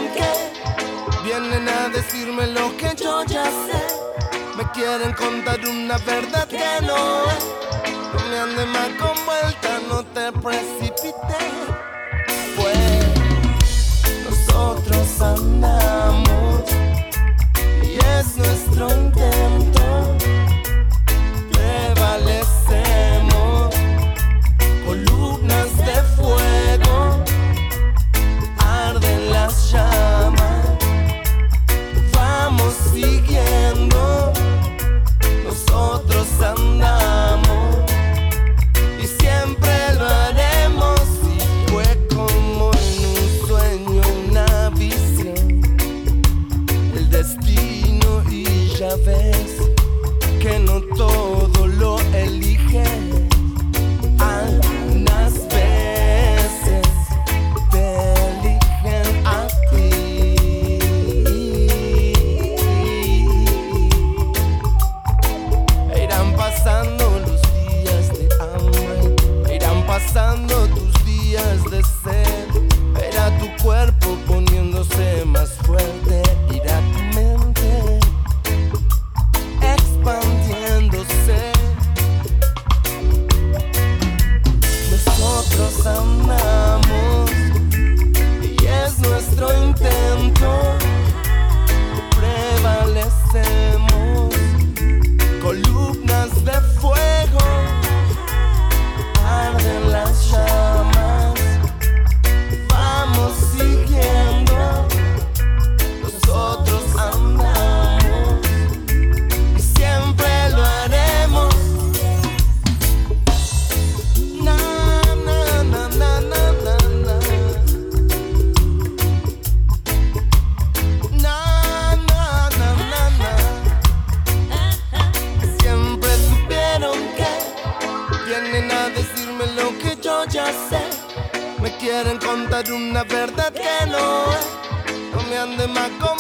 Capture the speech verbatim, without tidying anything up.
que vienen a decirme lo que yo ya sé. Me quieren contar una verdad que no es. No me andes más con vuelta, no te precipites. Pues nosotros andamos y es nuestro intento. Prevalecemos, columnas de fuego, arden las llamas. Vamos siguiendo, nosotros andamos y siempre lo haremos. Y fue como en un sueño, una visión, el destino, y ya ves que no todo lo elige. Algunas veces te eligen a ti. Irán pasando los días de hambre, irán pasando tus días de sed. Verá tu cuerpo poniéndose más fuerte, irá tu mente expandiéndose. Nosotros amamos y es nuestro intento. Prevalecemos, columnas de fuego, arden las llamas. Vamos siguiendo, nosotros andamos y siempre lo haremos. Na, na, na, na, na, na, na. Na, na, na, na, na. Siempre supieron que vienen a decirme lo que yo ya sé. Me quieren contar una verdad que no es. No me anden más con